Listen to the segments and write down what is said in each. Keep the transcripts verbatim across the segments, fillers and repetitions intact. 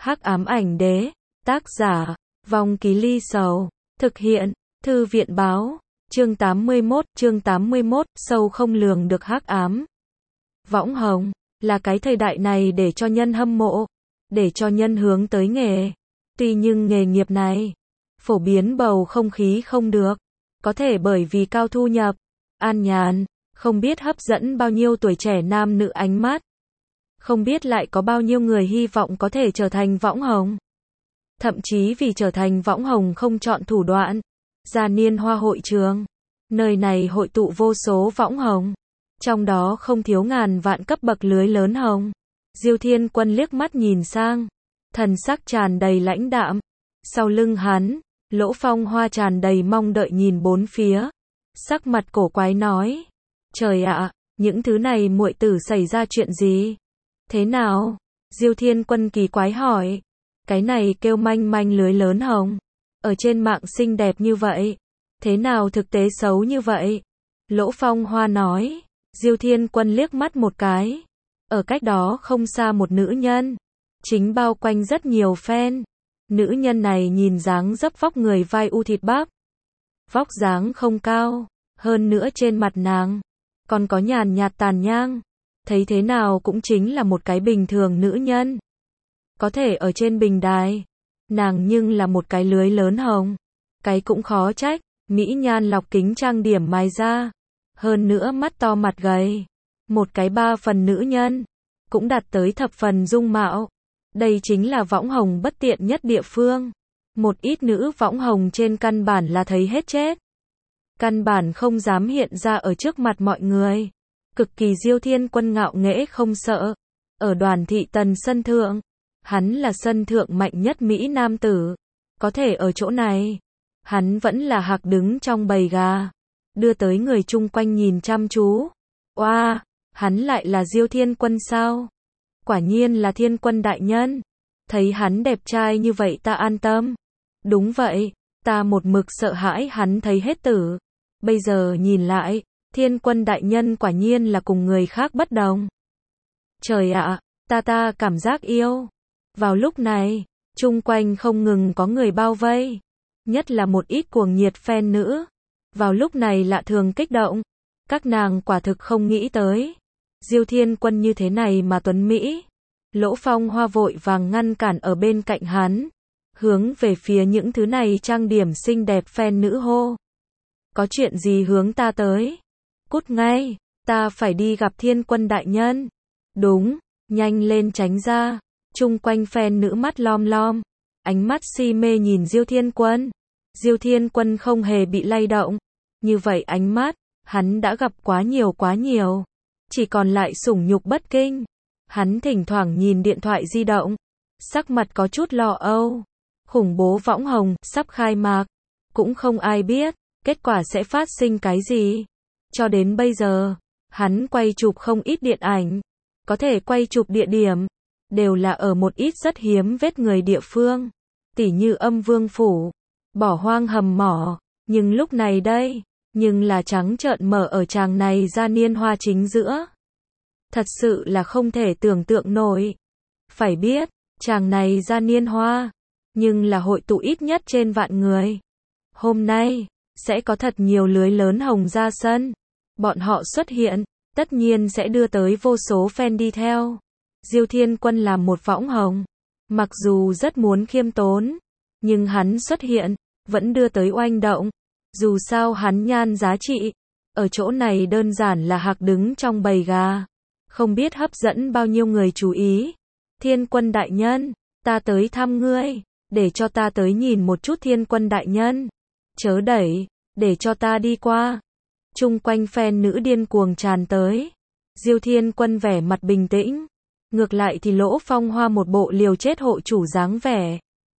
Hắc ám ảnh đế, tác giả, Vong Ký Ly Sầu, thực hiện, Thư viện báo, chương tám mươi mốt, chương tám mươi mốt, sâu không lường được hắc ám. Võng hồng, là cái thời đại này để cho nhân hâm mộ, để cho nhân hướng tới nghề. Tuy nhưng nghề nghiệp này, phổ biến bầu không khí không được, có thể bởi vì cao thu nhập, an nhàn, không biết hấp dẫn bao nhiêu tuổi trẻ nam nữ ánh mắt. Không biết lại có bao nhiêu người hy vọng có thể trở thành võng hồng. Thậm chí vì trở thành võng hồng không chọn thủ đoạn. Gia niên hoa hội trường. Nơi này hội tụ vô số võng hồng. Trong đó không thiếu ngàn vạn cấp bậc lưới lớn hồng. Diêu Thiên Quân liếc mắt nhìn sang. Thần sắc tràn đầy lãnh đạm. Sau lưng hắn, Lỗ Phong Hoa tràn đầy mong đợi nhìn bốn phía. Sắc mặt cổ quái nói. Trời ạ, những thứ này muội tử xảy ra chuyện gì? Thế nào? Diêu Thiên Quân kỳ quái hỏi. Cái này kêu manh manh lưới lớn hồng. Ở trên mạng xinh đẹp như vậy. Thế nào thực tế xấu như vậy? Lỗ Phong Hoa nói. Diêu Thiên Quân liếc mắt một cái. Ở cách đó không xa một nữ nhân. Chính bao quanh rất nhiều fan. Nữ nhân này nhìn dáng dấp vóc người vai u thịt bắp. Vóc dáng không cao. Hơn nữa trên mặt nàng còn có nhàn nhạt tàn nhang. Thấy thế nào cũng chính là một cái bình thường nữ nhân. Có thể ở trên bình đài. Nàng nhưng là một cái lưới lớn hồng. Cái cũng khó trách. Mỹ nhan lọc kính trang điểm mài ra. Hơn nữa mắt to mặt gầy. Một cái ba phần nữ nhân. Cũng đạt tới thập phần dung mạo. Đây chính là võng hồng bất tiện nhất địa phương. Một ít nữ võng hồng trên căn bản là thấy hết chết. Căn bản không dám hiện ra ở trước mặt mọi người. Cực kỳ Diêu Thiên Quân ngạo nghễ không sợ. Ở đoàn thị tần sân thượng. Hắn là sân thượng mạnh nhất Mỹ nam tử. Có thể ở chỗ này. Hắn vẫn là hạc đứng trong bầy gà. Đưa tới người chung quanh nhìn chăm chú. Oa, wow, hắn lại là Diêu Thiên Quân sao? Quả nhiên là Thiên Quân đại nhân. Thấy hắn đẹp trai như vậy ta an tâm. Đúng vậy, ta một mực sợ hãi hắn thấy hết tử. Bây giờ nhìn lại, Thiên Quân đại nhân quả nhiên là cùng người khác bất đồng. Trời ạ, ta ta cảm giác yêu. Vào lúc này, chung quanh không ngừng có người bao vây. Nhất là một ít cuồng nhiệt fan nữ. Vào lúc này lạ thường kích động. Các nàng quả thực không nghĩ tới. Diêu Thiên Quân như thế này mà tuấn Mỹ. Lỗ Phong Hoa vội vàng ngăn cản ở bên cạnh hắn. Hướng về phía những thứ này trang điểm xinh đẹp fan nữ hô. Có chuyện gì hướng ta tới? Cút ngay, ta phải đi gặp Thiên Quân đại nhân. Đúng, nhanh lên tránh ra. Chung quanh fan nữ mắt lom lom. Ánh mắt si mê nhìn Diêu Thiên Quân. Diêu Thiên Quân không hề bị lay động. Như vậy ánh mắt, hắn đã gặp quá nhiều quá nhiều. Chỉ còn lại sủng nhục bất kinh. Hắn thỉnh thoảng nhìn điện thoại di động. Sắc mặt có chút lo âu. Khủng bố võng hồng, sắp khai mạc. Cũng không ai biết, kết quả sẽ phát sinh cái gì. Cho đến bây giờ, hắn quay chụp không ít điện ảnh. Có thể quay chụp địa điểm. Đều là ở một ít rất hiếm vết người địa phương. Tỉ như Âm Vương Phủ. Bỏ hoang hầm mỏ. Nhưng lúc này đây, nhưng là trắng trợn mở ở tràng này gia niên hoa chính giữa. Thật sự là không thể tưởng tượng nổi. Phải biết, tràng này gia niên hoa. Nhưng là hội tụ ít nhất trên vạn người. Hôm nay, sẽ có thật nhiều lưới lớn hồng ra sân. Bọn họ xuất hiện, tất nhiên sẽ đưa tới vô số fan đi theo. Diêu Thiên Quân làm một võng hồng. Mặc dù rất muốn khiêm tốn. Nhưng hắn xuất hiện, vẫn đưa tới oanh động. Dù sao hắn nhan giá trị. Ở chỗ này đơn giản là hạc đứng trong bầy gà. Không biết hấp dẫn bao nhiêu người chú ý. Thiên Quân đại nhân, ta tới thăm ngươi. Để cho ta tới nhìn một chút Thiên Quân đại nhân. Chớ đẩy, để cho ta đi qua. Chung quanh fan nữ điên cuồng tràn tới. Diêu Thiên Quân vẻ mặt bình tĩnh. Ngược lại thì Lỗ Phong Hoa một bộ liều chết hộ chủ dáng vẻ.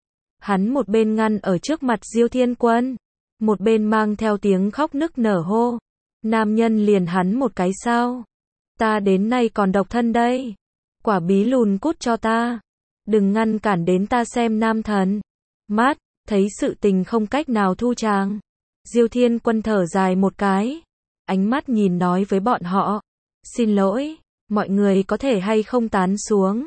Hắn một bên ngăn ở trước mặt Diêu Thiên Quân. Một bên mang theo tiếng khóc nức nở hô. Nam nhân liền hắn một cái sao. Ta đến nay còn độc thân đây. Quả bí lùn cút cho ta. Đừng ngăn cản đến ta xem nam thần. Mát, thấy sự tình không cách nào thu tràng. Diêu Thiên Quân thở dài một cái. Ánh mắt nhìn nói với bọn họ. Xin lỗi, mọi người có thể hay không tán xuống.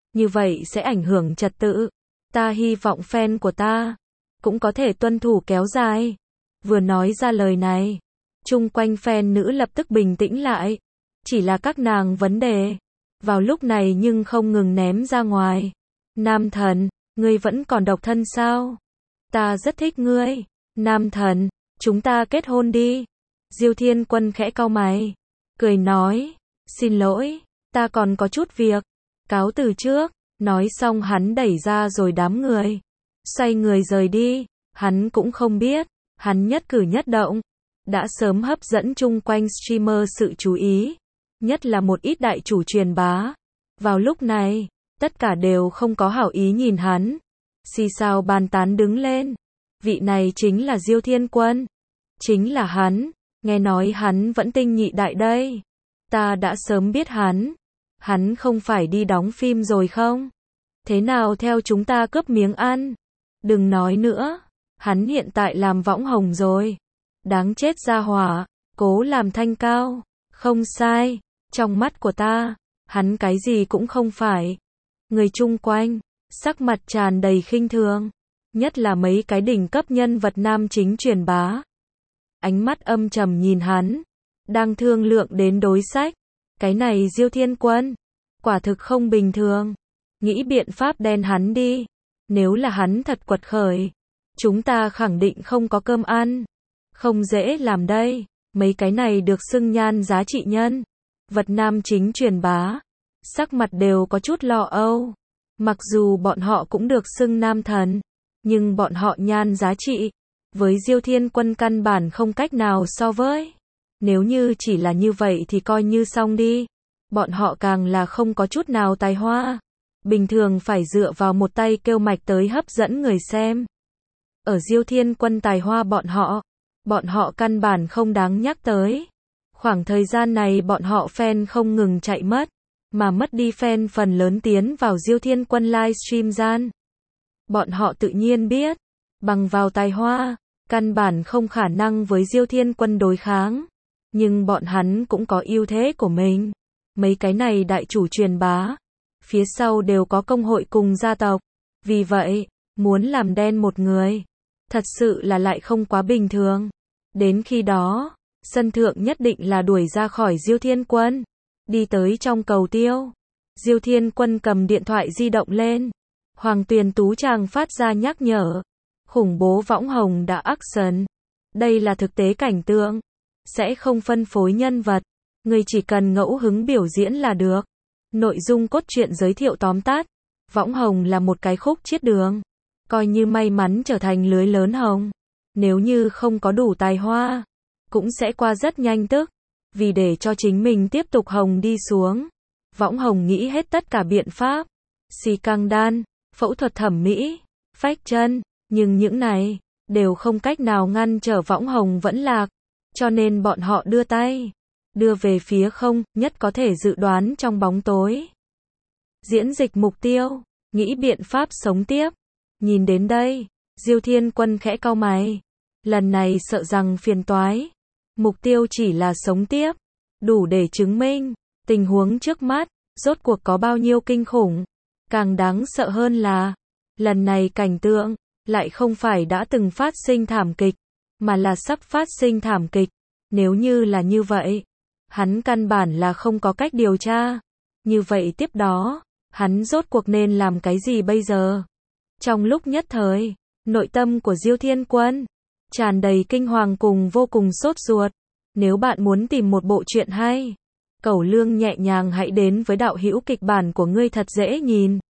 như vậy sẽ ảnh hưởng trật tự. Ta hy vọng fan của ta cũng có thể tuân thủ kéo dài. Vừa nói ra lời này, chung quanh fan nữ lập tức bình tĩnh lại. Chỉ là các nàng vấn đề vào lúc này nhưng không ngừng ném ra ngoài. Nam thần, ngươi vẫn còn độc thân sao? Ta rất thích ngươi. Nam thần, chúng ta kết hôn đi. Diêu Thiên Quân khẽ cau mày, cười nói, xin lỗi, ta còn có chút việc, cáo từ trước. Nói xong hắn đẩy ra rồi đám người xoay người rời đi. Hắn cũng không biết, hắn nhất cử nhất động đã sớm hấp dẫn chung quanh streamer sự chú ý, nhất là một ít đại chủ truyền bá. Vào lúc này, tất cả đều không có hảo ý nhìn hắn, xì xào bàn tán đứng lên. Vị này chính là Diêu Thiên Quân, chính là hắn, nghe nói hắn vẫn tinh nhị đại đây. Ta đã sớm biết hắn, hắn không phải đi đóng phim rồi không? Thế nào theo chúng ta cướp miếng ăn? Đừng nói nữa, hắn hiện tại làm võng hồng rồi. Đáng chết gia hỏa, cố làm thanh cao. Không sai, trong mắt của ta, hắn cái gì cũng không phải. Người chung quanh, sắc mặt tràn đầy khinh thường, nhất là mấy cái đỉnh cấp nhân vật nam chính truyền bá. Ánh mắt âm trầm nhìn hắn, đang thương lượng đến đối sách. Cái này Diêu Thiên Quân, quả thực không bình thường. Nghĩ biện pháp đen hắn đi. Nếu là hắn thật quật khởi, chúng ta khẳng định không có cơm ăn. Không dễ làm đây. Mấy cái này được xưng nhan giá trị nhân vật nam chính truyền bá, sắc mặt đều có chút lo âu. Mặc dù bọn họ cũng được xưng nam thần, nhưng bọn họ nhan giá trị với Diêu Thiên Quân căn bản không cách nào so với. Nếu như chỉ là như vậy thì coi như xong đi. Bọn họ càng là không có chút nào tài hoa, bình thường phải dựa vào một tay kêu mạch tới hấp dẫn người xem. Ở Diêu Thiên Quân tài hoa bọn họ, bọn họ căn bản không đáng nhắc tới. Khoảng thời gian này bọn họ fan không ngừng chạy mất, mà mất đi fan phần lớn tiến vào Diêu Thiên Quân livestream gian. Bọn họ tự nhiên biết, bằng vào tài hoa, căn bản không khả năng với Diêu Thiên Quân đối kháng. Nhưng bọn hắn cũng có ưu thế của mình. Mấy cái này đại chủ truyền bá, phía sau đều có công hội cùng gia tộc. Vì vậy, muốn làm đen một người, thật sự là lại không quá bình thường. Đến khi đó, sân thượng nhất định là đuổi ra khỏi Diêu Thiên Quân. Đi tới trong cầu tiêu, Diêu Thiên Quân cầm điện thoại di động lên. Hoàng Tuyền Tú Tràng phát ra nhắc nhở. Khủng bố võng hồng đã action. Đây là thực tế cảnh tượng. Sẽ không phân phối nhân vật. Người chỉ cần ngẫu hứng biểu diễn là được. Nội dung cốt truyện giới thiệu tóm tắt. Võng hồng là một cái khúc chiết đường. Coi như may mắn trở thành lưới lớn hồng. Nếu như không có đủ tài hoa, cũng sẽ qua rất nhanh tức. Vì để cho chính mình tiếp tục hồng đi xuống, võng hồng nghĩ hết tất cả biện pháp. Xì căng đan, phẫu thuật thẩm mỹ, phách chân. Nhưng những này, đều không cách nào ngăn trở võng hồng vẫn lạc. Cho nên bọn họ đưa tay, đưa về phía không, nhất có thể dự đoán trong bóng tối. Diễn dịch mục tiêu, nghĩ biện pháp sống tiếp. Nhìn đến đây, Diêu Thiên Quân khẽ cau mày. Lần này sợ rằng phiền toái. Mục tiêu chỉ là sống tiếp, đủ để chứng minh tình huống trước mắt rốt cuộc có bao nhiêu kinh khủng. Càng đáng sợ hơn là, lần này cảnh tượng lại không phải đã từng phát sinh thảm kịch, mà là sắp phát sinh thảm kịch. Nếu như là như vậy, hắn căn bản là không có cách điều tra. Như vậy tiếp đó, hắn rốt cuộc nên làm cái gì bây giờ? Trong lúc nhất thời, nội tâm của Diêu Thiên Quân tràn đầy kinh hoàng cùng vô cùng sốt ruột. Nếu bạn muốn tìm một bộ truyện hay, cẩu lương nhẹ nhàng hãy đến với đạo hữu kịch bản của ngươi thật dễ nhìn.